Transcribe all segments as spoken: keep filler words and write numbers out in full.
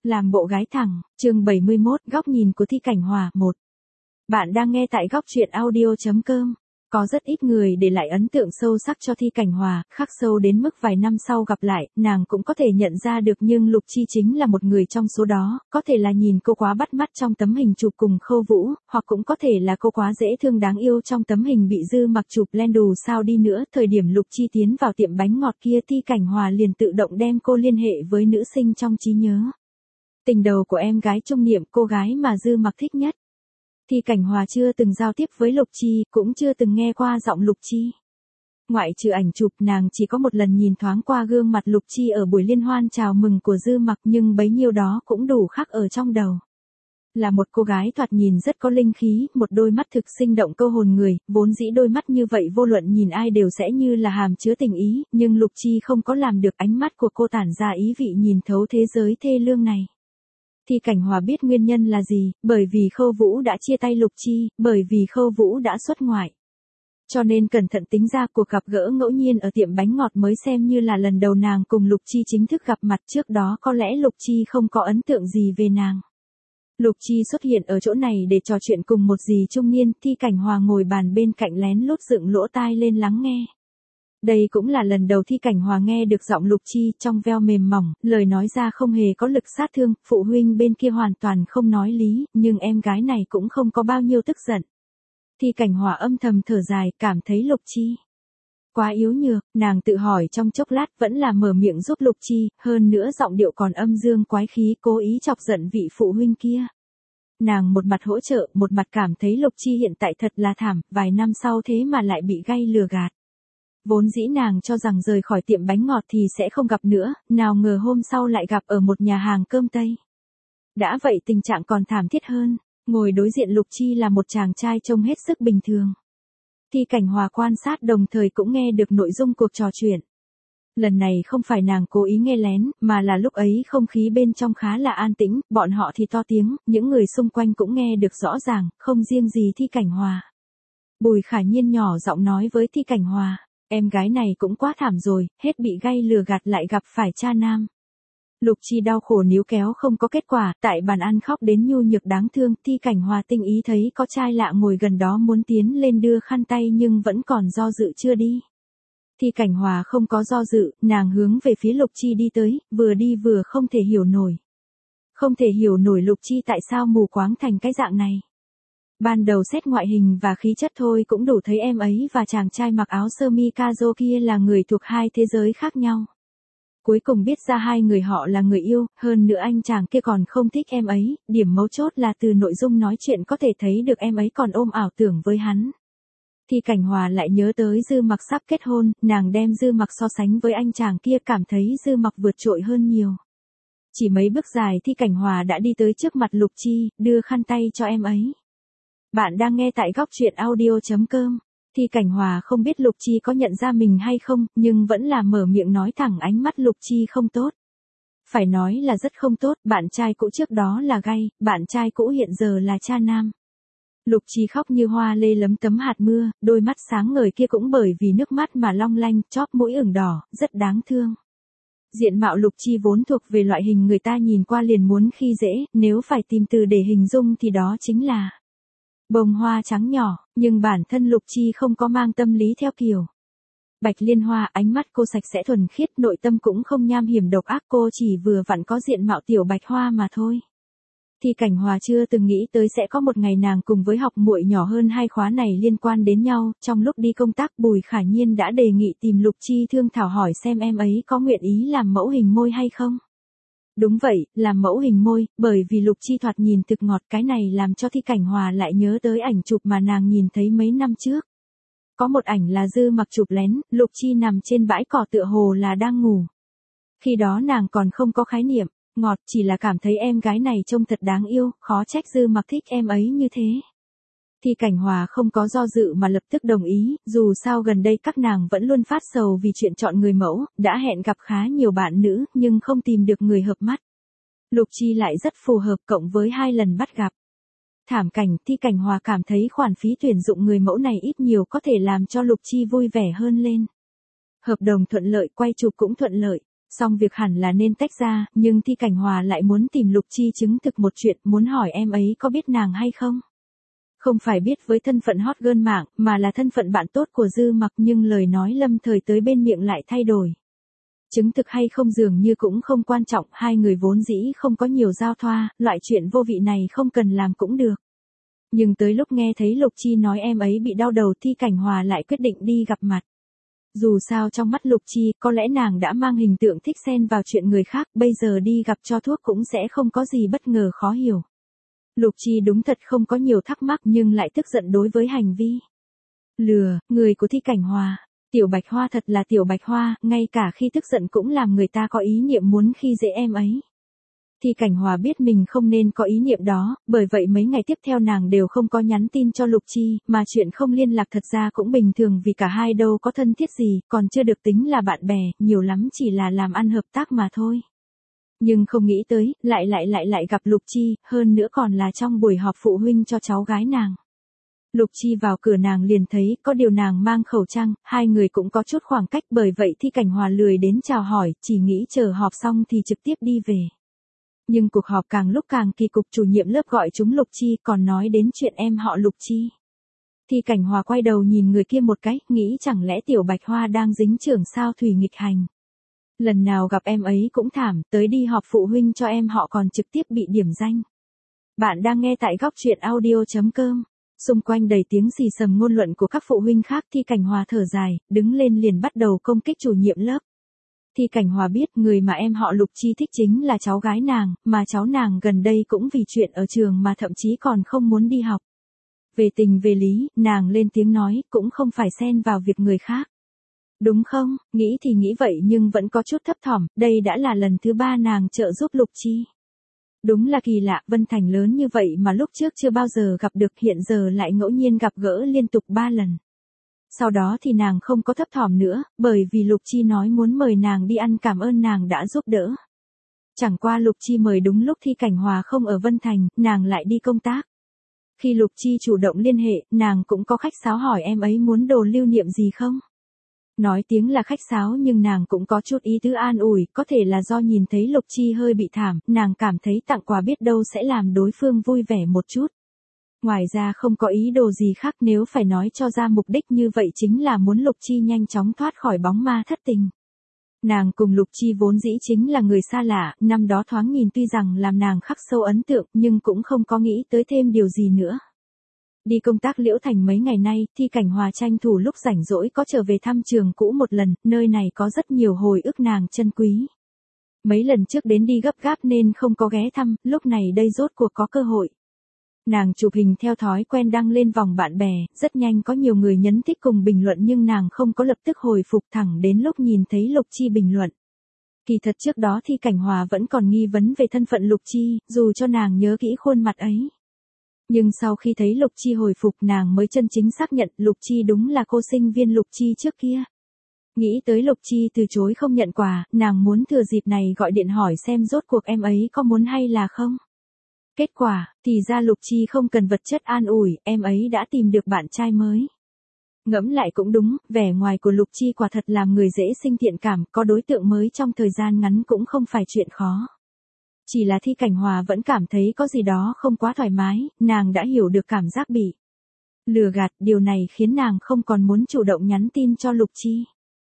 Làm bộ gái thẳng, chương bảy mươi mốt, góc nhìn của Thi Cảnh Hòa, một. Bạn đang nghe tại góc truyện audio.com. Có rất ít người để lại ấn tượng sâu sắc cho Thi Cảnh Hòa, khắc sâu đến mức vài năm sau gặp lại, nàng cũng có thể nhận ra được, nhưng Lục Chi chính là một người trong số đó, có thể là nhìn cô quá bắt mắt trong tấm hình chụp cùng Khâu Vũ, hoặc cũng có thể là cô quá dễ thương đáng yêu trong tấm hình bị Dư Mặc chụp lên. Dù sao đi nữa, thời điểm Lục Chi tiến vào tiệm bánh ngọt kia, Thi Cảnh Hòa liền tự động đem cô liên hệ với nữ sinh trong trí nhớ. Tình đầu của em gái Trung Niệm, cô gái mà Dư Mặc thích nhất. Thi Cảnh Hòa chưa từng giao tiếp với Lục Chi, cũng chưa từng nghe qua giọng Lục Chi. Ngoại trừ ảnh chụp, nàng chỉ có một lần nhìn thoáng qua gương mặt Lục Chi ở buổi liên hoan chào mừng của Dư Mặc, nhưng bấy nhiêu đó cũng đủ khắc ở trong đầu. Là một cô gái thoạt nhìn rất có linh khí, một đôi mắt thực sinh động câu hồn người, vốn dĩ đôi mắt như vậy vô luận nhìn ai đều sẽ như là hàm chứa tình ý, nhưng Lục Chi không có làm được, ánh mắt của cô tản ra ý vị nhìn thấu thế giới thê lương này. Thi Cảnh Hòa biết nguyên nhân là gì, bởi vì Khâu Vũ đã chia tay Lục Chi, bởi vì Khâu Vũ đã xuất ngoại. Cho nên cẩn thận tính ra, cuộc gặp gỡ ngẫu nhiên ở tiệm bánh ngọt mới xem như là lần đầu nàng cùng Lục Chi chính thức gặp mặt, trước đó có lẽ Lục Chi không có ấn tượng gì về nàng. Lục Chi xuất hiện ở chỗ này để trò chuyện cùng một dì trung niên, Thi Cảnh Hòa ngồi bàn bên cạnh lén lút dựng lỗ tai lên lắng nghe. Đây cũng là lần đầu Thi Cảnh Hòa nghe được giọng Lục Chi, trong veo mềm mỏng, lời nói ra không hề có lực sát thương, phụ huynh bên kia hoàn toàn không nói lý, nhưng em gái này cũng không có bao nhiêu tức giận. Thi Cảnh Hòa âm thầm thở dài, cảm thấy Lục Chi quá yếu nhược, nàng tự hỏi trong chốc lát vẫn là mở miệng giúp Lục Chi, hơn nữa giọng điệu còn âm dương quái khí, cố ý chọc giận vị phụ huynh kia. Nàng một mặt hỗ trợ, một mặt cảm thấy Lục Chi hiện tại thật là thảm, vài năm sau thế mà lại bị gay lừa gạt. Vốn dĩ nàng cho rằng rời khỏi tiệm bánh ngọt thì sẽ không gặp nữa, nào ngờ hôm sau lại gặp ở một nhà hàng cơm Tây. Đã vậy tình trạng còn thảm thiết hơn, ngồi đối diện Lục Chi là một chàng trai trông hết sức bình thường. Thi Cảnh Hòa quan sát đồng thời cũng nghe được nội dung cuộc trò chuyện. Lần này không phải nàng cố ý nghe lén, mà là lúc ấy không khí bên trong khá là an tĩnh, bọn họ thì to tiếng, những người xung quanh cũng nghe được rõ ràng, không riêng gì Thi Cảnh Hòa. Bùi Khả Nhiên nhỏ giọng nói với Thi Cảnh Hòa. Em gái này cũng quá thảm rồi, hết bị gay lừa gạt lại gặp phải cha nam. Lục Chi đau khổ níu kéo không có kết quả, tại bàn ăn khóc đến nhu nhược đáng thương, Thi Cảnh Hòa tinh ý thấy có trai lạ ngồi gần đó muốn tiến lên đưa khăn tay nhưng vẫn còn do dự chưa đi. Thi Cảnh Hòa không có do dự, nàng hướng về phía Lục Chi đi tới, vừa đi vừa không thể hiểu nổi. Không thể hiểu nổi Lục Chi tại sao mù quáng thành cái dạng này. Ban đầu xét ngoại hình và khí chất thôi cũng đủ thấy em ấy và chàng trai mặc áo sơ mi Kazo kia là người thuộc hai thế giới khác nhau. Cuối cùng biết ra hai người họ là người yêu, hơn nữa anh chàng kia còn không thích em ấy, điểm mấu chốt là từ nội dung nói chuyện có thể thấy được em ấy còn ôm ảo tưởng với hắn. Thi Cảnh Hòa lại nhớ tới Dư Mặc sắp kết hôn, nàng đem Dư Mặc so sánh với anh chàng kia, cảm thấy Dư Mặc vượt trội hơn nhiều. Chỉ mấy bước dài Thi Cảnh Hòa đã đi tới trước mặt Lục Chi, đưa khăn tay cho em ấy. Bạn đang nghe tại góc truyện audio.com. Thi Cảnh Hòa không biết Lục Chi có nhận ra mình hay không, nhưng vẫn là mở miệng nói thẳng, ánh mắt Lục Chi không tốt. Phải nói là rất không tốt, bạn trai cũ trước đó là gay, bạn trai cũ hiện giờ là cha nam. Lục Chi khóc như hoa lê lấm tấm hạt mưa, đôi mắt sáng ngời kia cũng bởi vì nước mắt mà long lanh, chóp mũi ửng đỏ, rất đáng thương. Diện mạo Lục Chi vốn thuộc về loại hình người ta nhìn qua liền muốn khi dễ, nếu phải tìm từ để hình dung thì đó chính là bông hoa trắng nhỏ, nhưng bản thân Lục Chi không có mang tâm lý theo kiểu Bạch Liên Hoa, ánh mắt cô sạch sẽ thuần khiết, nội tâm cũng không nham hiểm độc ác, cô chỉ vừa vặn có diện mạo tiểu bạch hoa mà thôi. Thi Cảnh Hòa chưa từng nghĩ tới sẽ có một ngày nàng cùng với học muội nhỏ hơn hai khóa này liên quan đến nhau, trong lúc đi công tác Bùi Khả Nhiên đã đề nghị tìm Lục Chi thương thảo hỏi xem em ấy có nguyện ý làm mẫu hình môi hay không. Đúng vậy, làm mẫu hình môi, bởi vì Lục Chi thoạt nhìn thực ngọt, cái này làm cho Thi Cảnh Hòa lại nhớ tới ảnh chụp mà nàng nhìn thấy mấy năm trước. Có một ảnh là Dư Mặc chụp lén, Lục Chi nằm trên bãi cỏ tựa hồ là đang ngủ. Khi đó nàng còn không có khái niệm, ngọt, chỉ là cảm thấy em gái này trông thật đáng yêu, khó trách Dư Mặc thích em ấy như thế. Thi Cảnh Hòa không có do dự mà lập tức đồng ý, dù sao gần đây các nàng vẫn luôn phát sầu vì chuyện chọn người mẫu, đã hẹn gặp khá nhiều bạn nữ, nhưng không tìm được người hợp mắt. Lục Chi lại rất phù hợp, cộng với hai lần bắt gặp thảm cảnh, Thi Cảnh Hòa cảm thấy khoản phí tuyển dụng người mẫu này ít nhiều có thể làm cho Lục Chi vui vẻ hơn lên. Hợp đồng thuận lợi, quay chụp cũng thuận lợi. Xong việc hẳn là nên tách ra, nhưng Thi Cảnh Hòa lại muốn tìm Lục Chi chứng thực một chuyện, muốn hỏi em ấy có biết nàng hay không. Không phải biết với thân phận hot girl mạng, mà là thân phận bạn tốt của Dư Mặc, nhưng lời nói lâm thời tới bên miệng lại thay đổi. Chứng thực hay không dường như cũng không quan trọng, hai người vốn dĩ không có nhiều giao thoa, loại chuyện vô vị này không cần làm cũng được. Nhưng tới lúc nghe thấy Lục Chi nói em ấy bị đau đầu, Thi Cảnh Hòa lại quyết định đi gặp mặt. Dù sao trong mắt Lục Chi, có lẽ nàng đã mang hình tượng thích xen vào chuyện người khác, bây giờ đi gặp cho thuốc cũng sẽ không có gì bất ngờ khó hiểu. Lục Chi đúng thật không có nhiều thắc mắc nhưng lại tức giận đối với hành vi lừa người của Thi Cảnh Hòa. Tiểu Bạch Hoa thật là Tiểu Bạch Hoa, ngay cả khi tức giận cũng làm người ta có ý niệm muốn khi dễ em ấy. Thi Cảnh Hòa biết mình không nên có ý niệm đó, bởi vậy mấy ngày tiếp theo nàng đều không có nhắn tin cho Lục Chi, mà chuyện không liên lạc thật ra cũng bình thường vì cả hai đâu có thân thiết gì, còn chưa được tính là bạn bè, nhiều lắm chỉ là làm ăn hợp tác mà thôi. Nhưng không nghĩ tới, lại lại lại lại gặp Lục Chi, hơn nữa còn là trong buổi họp phụ huynh cho cháu gái nàng. Lục Chi vào cửa nàng liền thấy, có điều nàng mang khẩu trang, hai người cũng có chút khoảng cách, bởi vậy Thi Cảnh Hòa lười đến chào hỏi, chỉ nghĩ chờ họp xong thì trực tiếp đi về. Nhưng cuộc họp càng lúc càng kỳ cục, chủ nhiệm lớp gọi chúng Lục Chi còn nói đến chuyện em họ Lục Chi. Thi Cảnh Hòa quay đầu nhìn người kia một cái, nghĩ chẳng lẽ Tiểu Bạch Hoa đang dính trưởng sao thủy nghịch hành. Lần nào gặp em ấy cũng thảm, tới đi họp phụ huynh cho em họ còn trực tiếp bị điểm danh. Bạn đang nghe tại góc truyện audio chấm com. Xung quanh đầy tiếng xì xầm ngôn luận của các phụ huynh khác, Thi Cảnh Hòa thở dài, đứng lên liền bắt đầu công kích chủ nhiệm lớp. Thi Cảnh Hòa biết người mà em họ Lục Chi thích chính là cháu gái nàng, mà cháu nàng gần đây cũng vì chuyện ở trường mà thậm chí còn không muốn đi học. Về tình về lý, nàng lên tiếng nói, cũng không phải xen vào việc người khác. Đúng không, nghĩ thì nghĩ vậy nhưng vẫn có chút thấp thỏm, đây đã là lần thứ ba nàng trợ giúp Lục Chi. Đúng là kỳ lạ, Vân Thành lớn như vậy mà lúc trước chưa bao giờ gặp được, hiện giờ lại ngẫu nhiên gặp gỡ liên tục ba lần. Sau đó thì nàng không có thấp thỏm nữa, bởi vì Lục Chi nói muốn mời nàng đi ăn, cảm ơn nàng đã giúp đỡ. Chẳng qua Lục Chi mời đúng lúc Thi Cảnh Hòa không ở Vân Thành, nàng lại đi công tác. Khi Lục Chi chủ động liên hệ, nàng cũng có khách sáo hỏi em ấy muốn đồ lưu niệm gì không. Nói tiếng là khách sáo nhưng nàng cũng có chút ý tứ an ủi, có thể là do nhìn thấy Lục Chi hơi bị thảm, nàng cảm thấy tặng quà biết đâu sẽ làm đối phương vui vẻ một chút. Ngoài ra không có ý đồ gì khác, nếu phải nói cho ra mục đích như vậy chính là muốn Lục Chi nhanh chóng thoát khỏi bóng ma thất tình. Nàng cùng Lục Chi vốn dĩ chính là người xa lạ, năm đó thoáng nhìn tuy rằng làm nàng khắc sâu ấn tượng nhưng cũng không có nghĩ tới thêm điều gì nữa. Đi công tác Liễu Thành mấy ngày nay, Thi Cảnh Hòa tranh thủ lúc rảnh rỗi có trở về thăm trường cũ một lần, nơi này có rất nhiều hồi ức nàng trân quý. Mấy lần trước đến đi gấp gáp nên không có ghé thăm, lúc này đây rốt cuộc có cơ hội. Nàng chụp hình theo thói quen đăng lên vòng bạn bè, rất nhanh có nhiều người nhấn thích cùng bình luận nhưng nàng không có lập tức hồi phục, thẳng đến lúc nhìn thấy Lục Chi bình luận. Kỳ thật trước đó Thi Cảnh Hòa vẫn còn nghi vấn về thân phận Lục Chi, dù cho nàng nhớ kỹ khuôn mặt ấy. Nhưng sau khi thấy Lục Chi hồi phục, nàng mới chân chính xác nhận Lục Chi đúng là cô sinh viên Lục Chi trước kia. Nghĩ tới Lục Chi từ chối không nhận quà, nàng muốn thừa dịp này gọi điện hỏi xem rốt cuộc em ấy có muốn hay là không. Kết quả, thì ra Lục Chi không cần vật chất an ủi, em ấy đã tìm được bạn trai mới. Ngẫm lại cũng đúng, vẻ ngoài của Lục Chi quả thật làm người dễ sinh thiện cảm, có đối tượng mới trong thời gian ngắn cũng không phải chuyện khó. Chỉ là Thi Cảnh Hòa vẫn cảm thấy có gì đó không quá thoải mái, nàng đã hiểu được cảm giác bị lừa gạt, điều này khiến nàng không còn muốn chủ động nhắn tin cho Lục Chi.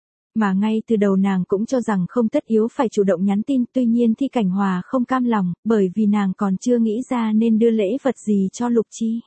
Mà ngay từ đầu nàng cũng cho rằng không tất yếu phải chủ động nhắn tin, tuy nhiên Thi Cảnh Hòa không cam lòng, bởi vì nàng còn chưa nghĩ ra nên đưa lễ vật gì cho Lục Chi.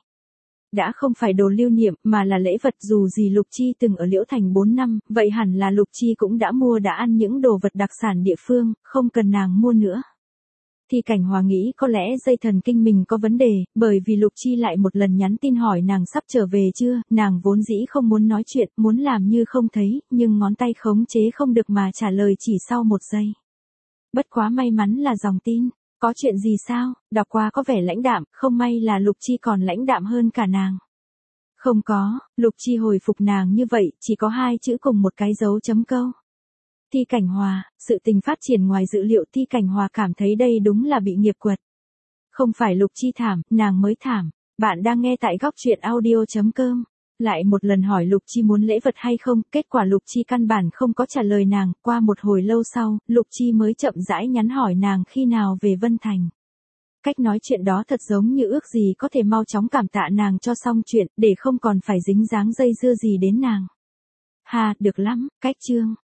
Đã không phải đồ lưu niệm, mà là lễ vật, dù gì Lục Chi từng ở Liễu Thành bốn năm, vậy hẳn là Lục Chi cũng đã mua đã ăn những đồ vật đặc sản địa phương, không cần nàng mua nữa. Thi Cảnh Hòa nghĩ có lẽ dây thần kinh mình có vấn đề, bởi vì Lục Chi lại một lần nhắn tin hỏi nàng sắp trở về chưa, nàng vốn dĩ không muốn nói chuyện, muốn làm như không thấy, nhưng ngón tay khống chế không được mà trả lời chỉ sau một giây. Bất quá may mắn là dòng tin, có chuyện gì sao, đọc qua có vẻ lãnh đạm, không may là Lục Chi còn lãnh đạm hơn cả nàng. Không có, Lục Chi hồi phục nàng như vậy, chỉ có hai chữ cùng một cái dấu chấm câu. Thi Cảnh Hòa, sự tình phát triển ngoài dự liệu, Thi Cảnh Hòa cảm thấy đây đúng là bị nghiệp quật. Không phải Lục Chi thảm, nàng mới thảm. Bạn đang nghe tại góc truyện audio chấm com. lại một lần hỏi Lục Chi muốn lễ vật hay không, kết quả Lục Chi căn bản không có trả lời nàng, qua một hồi lâu sau, Lục Chi mới chậm rãi nhắn hỏi nàng khi nào về Vân Thành. Cách nói chuyện đó thật giống như ước gì có thể mau chóng cảm tạ nàng cho xong chuyện, để không còn phải dính dáng dây dưa gì đến nàng. Ha, được lắm, cách chương.